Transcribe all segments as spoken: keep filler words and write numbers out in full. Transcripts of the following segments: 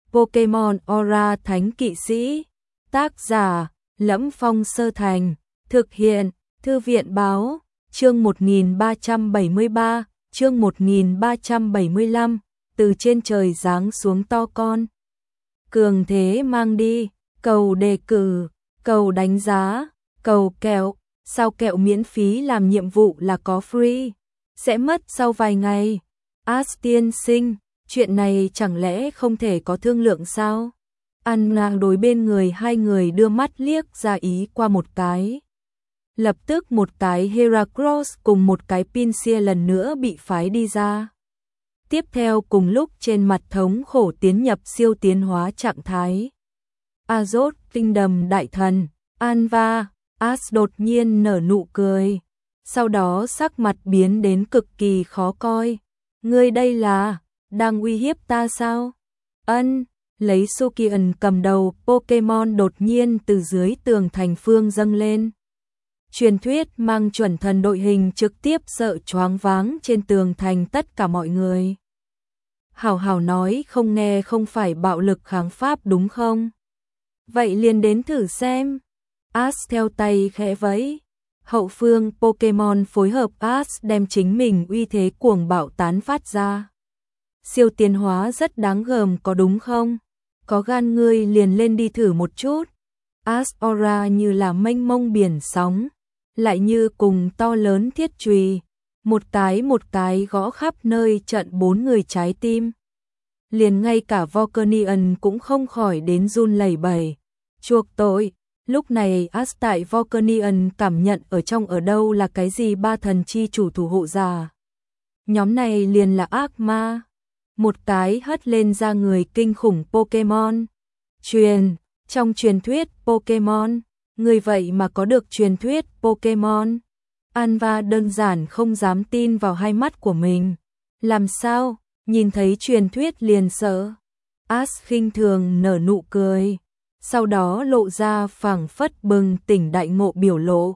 Pokemon Aura Thánh Kỵ Sĩ. Tác giả: Lẫm Phong Sơ Thành. Thực hiện: Thư viện báo. Chương một nghìn ba trăm bảy mươi ba, chương một nghìn ba trăm bảy mươi lăm, từ trên trời giáng xuống to con. Cường thế mang đi, cầu đề cử, cầu đánh giá, cầu kẹo, sao kẹo miễn phí làm nhiệm vụ là có free, sẽ mất sau vài ngày. Ash tiên sinh, chuyện này chẳng lẽ không thể có thương lượng sao? Anna đối bên người hai người đưa mắt liếc ra ý qua một cái. Lập tức một cái Heracross cùng một cái Pinsir lần nữa bị phái đi ra. Tiếp theo cùng lúc trên mặt thống khổ tiến nhập siêu tiến hóa trạng thái. Azot tinh đầm đại thần, Anva, Ash đột nhiên nở nụ cười. Sau đó sắc mặt biến đến cực kỳ khó coi. Ngươi đây là, đang uy hiếp ta sao? Ân, lấy Sukian cầm đầu Pokemon đột nhiên từ dưới tường thành phương dâng lên. Truyền thuyết mang chuẩn thần đội hình trực tiếp sợ choáng váng trên tường thành tất cả mọi người. Hảo hảo nói không nghe không phải bạo lực kháng pháp đúng không? Vậy liền đến thử xem. Ash theo tay khẽ vẫy. Hậu phương Pokemon phối hợp Ash đem chính mình uy thế cuồng bạo tán phát ra. Siêu tiến hóa rất đáng gờm có đúng không? Có gan ngươi liền lên đi thử một chút. Ash Aura như là mênh mông biển sóng, lại như cùng to lớn thiết chùy, một cái một cái gõ khắp nơi trận bốn người trái tim. Liền ngay cả Volcanion cũng không khỏi đến run lẩy bẩy. Chuộc tội, lúc này Ash tại Volcanion cảm nhận ở trong ở đâu là cái gì ba thần chi chủ thủ hộ giả. Nhóm này liền là ác ma. Một cái hất lên ra người kinh khủng Pokemon. Truyền, trong truyền thuyết Pokemon, người vậy mà có được truyền thuyết Pokemon. Anva đơn giản không dám tin vào hai mắt của mình. Làm sao, nhìn thấy truyền thuyết liền sợ. Ash khinh thường nở nụ cười, sau đó lộ ra phảng phất bừng tỉnh đại ngộ biểu lộ.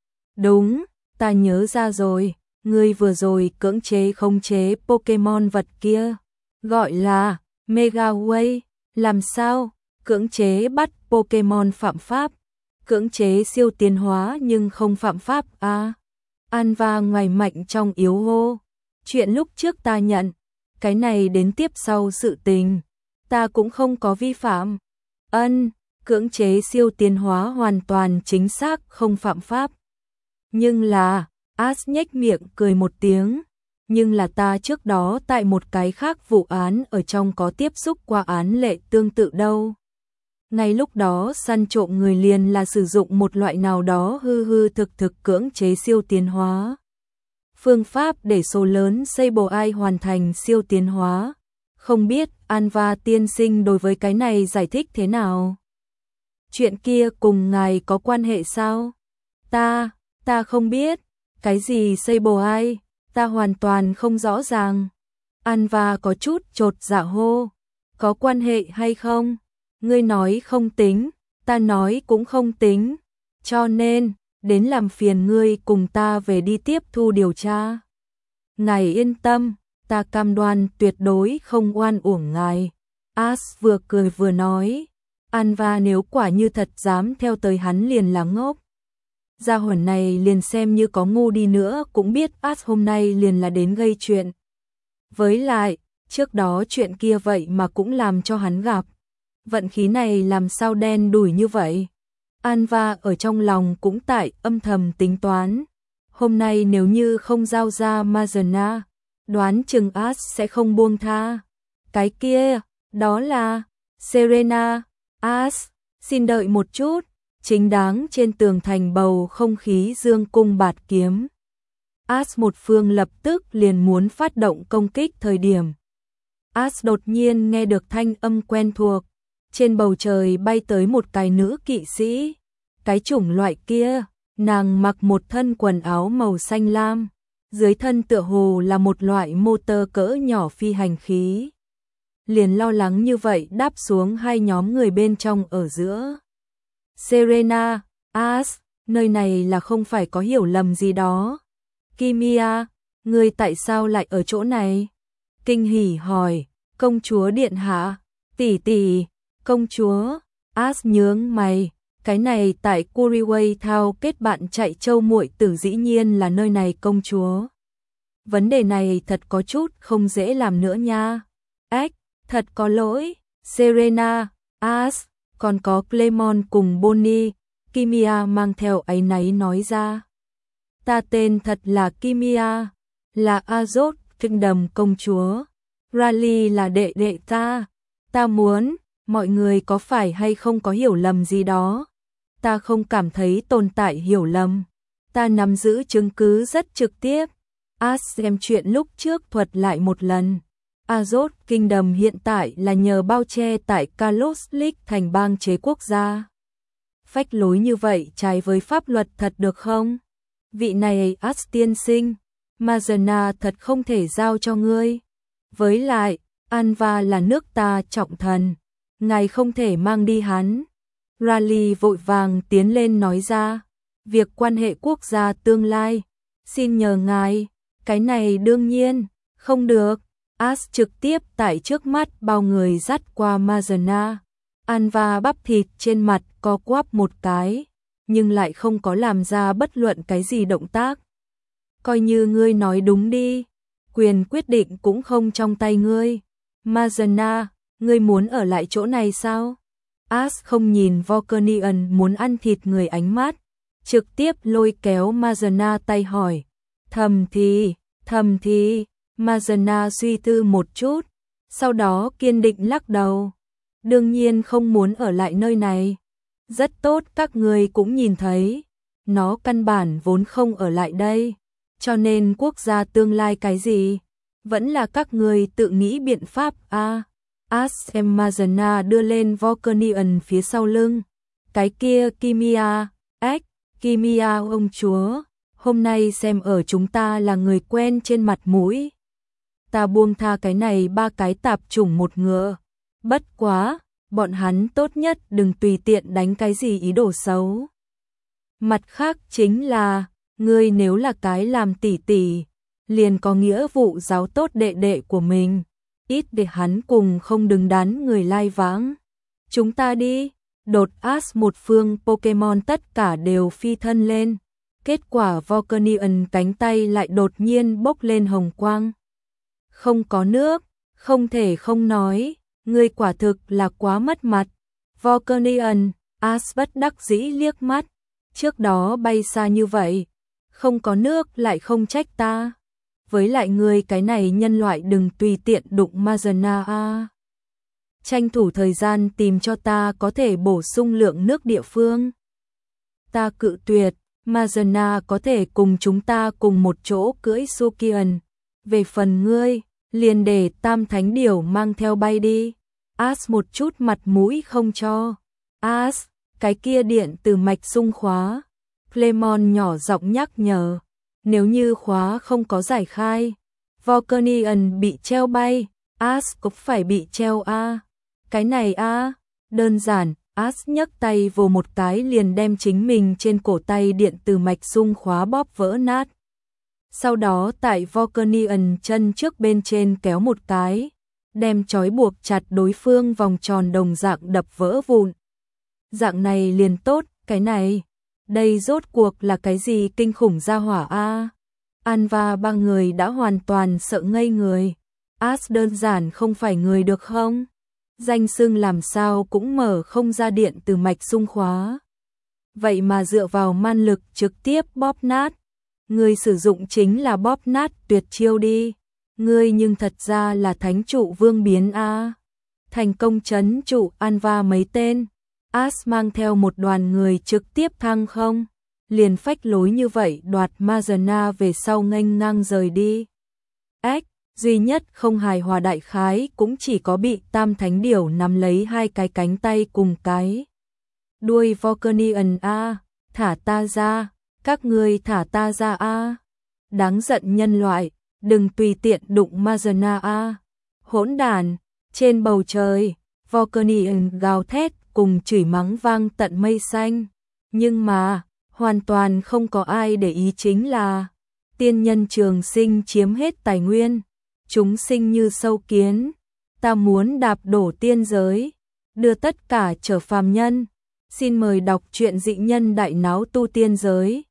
Đúng, ta nhớ ra rồi, ngươi vừa rồi cưỡng chế khống chế Pokemon vật kia, gọi là Mega Way, làm sao? Cưỡng chế bắt Pokemon phạm pháp, cưỡng chế siêu tiến hóa nhưng không phạm pháp à? Anva ngoài mạnh trong yếu hô. Chuyện lúc trước ta nhận, cái này đến tiếp sau sự tình, ta cũng không có vi phạm. Ân, cưỡng chế siêu tiến hóa hoàn toàn chính xác không phạm pháp. Nhưng là, Ash nhếch miệng cười một tiếng, nhưng là ta trước đó tại một cái khác vụ án ở trong có tiếp xúc qua án lệ tương tự đâu. Ngay lúc đó săn trộm người liền là sử dụng một loại nào đó hư hư thực thực cưỡng chế siêu tiến hóa. Phương pháp để số lớn Sableye hoàn thành siêu tiến hóa. Không biết Anva tiên sinh đối với cái này giải thích thế nào? Chuyện kia cùng ngài có quan hệ sao? Ta, ta không biết. Cái gì Sableye? Ta hoàn toàn không rõ ràng. Anva có chút chột dạ hô. Có quan hệ hay không? Ngươi nói không tính, ta nói cũng không tính. Cho nên, đến làm phiền ngươi cùng ta về đi tiếp thu điều tra. Ngài yên tâm, ta cam đoan tuyệt đối không oan uổng ngài. Ash vừa cười vừa nói. Anva nếu quả như thật dám theo tới hắn liền là ngốc. Gia hỏa này liền xem như có ngu đi nữa cũng biết Ash hôm nay liền là đến gây chuyện. Với lại, trước đó chuyện kia vậy mà cũng làm cho hắn gặp. Vận khí này làm sao đen đủi như vậy? Anva ở trong lòng cũng tại âm thầm tính toán. Hôm nay nếu như không giao ra Mazana, đoán chừng Ash sẽ không buông tha. Cái kia, đó là Serena. Ash, xin đợi một chút. Chính đáng trên tường thành bầu không khí dương cung bạt kiếm. Ash một phương lập tức liền muốn phát động công kích thời điểm. Ash đột nhiên nghe được thanh âm quen thuộc. Trên bầu trời bay tới một cái nữ kỵ sĩ. Cái chủng loại kia, nàng mặc một thân quần áo màu xanh lam. Dưới thân tựa hồ là một loại motor cỡ nhỏ phi hành khí. Liền lo lắng như vậy đáp xuống hai nhóm người bên trong ở giữa. Serena, Ash, nơi này là không phải có hiểu lầm gì đó. Kimia, ngươi tại sao lại ở chỗ này? Kinh hỉ hỏi, công chúa điện hạ. Tỷ tỷ, công chúa. As nhướng mày, cái này tại Kuriway Thao kết bạn chạy châu muội tử dĩ nhiên là nơi này công chúa. Vấn đề này thật có chút không dễ làm nữa nha. Ếch, thật có lỗi, Serena, As, còn có Clemon cùng Bonnie, Kimia mang theo áy náy nói ra. Ta tên thật là Kimia, là Azot Kingdom công chúa. Riley là đệ đệ ta. Ta muốn, mọi người có phải hay không có hiểu lầm gì đó. Ta không cảm thấy tồn tại hiểu lầm. Ta nắm giữ chứng cứ rất trực tiếp. As xem chuyện lúc trước thuật lại một lần. Azot Kingdom hiện tại là nhờ bao che tại Kalos League thành bang chế quốc gia. Phách lối như vậy trái với pháp luật thật được không? Vị này As tiên sinh, Mazana thật không thể giao cho ngươi. Với lại, Anva là nước ta trọng thần, ngài không thể mang đi hắn. Riley vội vàng tiến lên nói ra, việc quan hệ quốc gia tương lai, xin nhờ ngài, cái này đương nhiên, không được. As trực tiếp tại trước mắt bao người dắt qua Mazana. Anva bắp thịt trên mặt co quắp một cái, nhưng lại không có làm ra bất luận cái gì động tác. Coi như ngươi nói đúng đi, quyền quyết định cũng không trong tay ngươi. Mazana, ngươi muốn ở lại chỗ này sao? As không nhìn Volcanian muốn ăn thịt người ánh mắt, trực tiếp lôi kéo Mazana tay hỏi. Thầm thì, thầm thì, Mazana suy tư một chút, sau đó kiên định lắc đầu. Đương nhiên không muốn ở lại nơi này. Rất tốt, các người cũng nhìn thấy, nó căn bản vốn không ở lại đây, cho nên quốc gia tương lai cái gì, vẫn là các người tự nghĩ biện pháp a. À, As em Mazana đưa lên Volcanian phía sau lưng. Cái kia Kimia, ếch, Kimia ông chúa, hôm nay xem ở chúng ta là người quen trên mặt mũi. Ta buông tha cái này ba cái tạp chủng một ngựa. Bất quá, bọn hắn tốt nhất đừng tùy tiện đánh cái gì ý đồ xấu. Mặt khác chính là, ngươi nếu là cái làm tỷ tỷ, liền có nghĩa vụ giáo tốt đệ đệ của mình, ít để hắn cùng không đứng đắn người lai vãng. Chúng ta đi, đột As một phương Pokemon tất cả đều phi thân lên, kết quả Volcanian cánh tay lại đột nhiên bốc lên hồng quang. Không có nước, không thể không nói, ngươi quả thực là quá mất mặt. Volcanian, As bất đắc dĩ liếc mắt, trước đó bay xa như vậy, không có nước lại không trách ta. Với lại ngươi cái này nhân loại đừng tùy tiện đụng Mazana a. Tranh thủ thời gian tìm cho ta có thể bổ sung lượng nước địa phương. Ta cự tuyệt, Mazana có thể cùng chúng ta cùng một chỗ cưỡi Sukian. Về phần ngươi, liền để Tam Thánh Điểu mang theo bay đi. As một chút mặt mũi không cho. As, cái kia điện từ mạch sung khóa. Clemon nhỏ giọng nhắc nhở. Nếu như khóa không có giải khai, Volcanian bị treo bay, As cũng phải bị treo a. Cái này a, đơn giản, As nhấc tay vồ một cái liền đem chính mình trên cổ tay điện từ mạch sung khóa bóp vỡ nát. Sau đó tại Volcanian chân trước bên trên kéo một cái, đem trói buộc chặt đối phương vòng tròn đồng dạng đập vỡ vụn. Dạng này liền tốt, cái này, đây rốt cuộc là cái gì kinh khủng ra hỏa a? Anva ba người đã hoàn toàn sợ ngây người. As đơn giản không phải người được không? Danh xưng làm sao cũng mở không ra điện từ mạch sung khóa. Vậy mà dựa vào man lực trực tiếp bóp nát. Người sử dụng chính là bóp nát tuyệt chiêu đi. Ngươi nhưng thật ra là thánh trụ vương biến a. Thành công trấn trụ Anva mấy tên. As mang theo một đoàn người trực tiếp thăng không. Liền phách lối như vậy đoạt Mazana về sau nghênh ngang rời đi. Ếch, duy nhất không hài hòa đại khái cũng chỉ có bị Tam Thánh Điểu nắm lấy hai cái cánh tay cùng cái đuôi Volcanian a. Thả ta ra, các ngươi thả ta ra a. Đáng giận nhân loại, đừng tùy tiện đụng Mazana a. Hỗn đản, trên bầu trời, Volcanian gào thét cùng chửi mắng vang tận mây xanh. Nhưng mà, hoàn toàn không có ai để ý chính là tiên nhân trường sinh chiếm hết tài nguyên, chúng sinh như sâu kiến. ta muốn đạp đổ tiên giới, đưa tất cả trở phàm nhân. Xin mời đọc truyện Dị Nhân Đại Náo Tu Tiên Giới.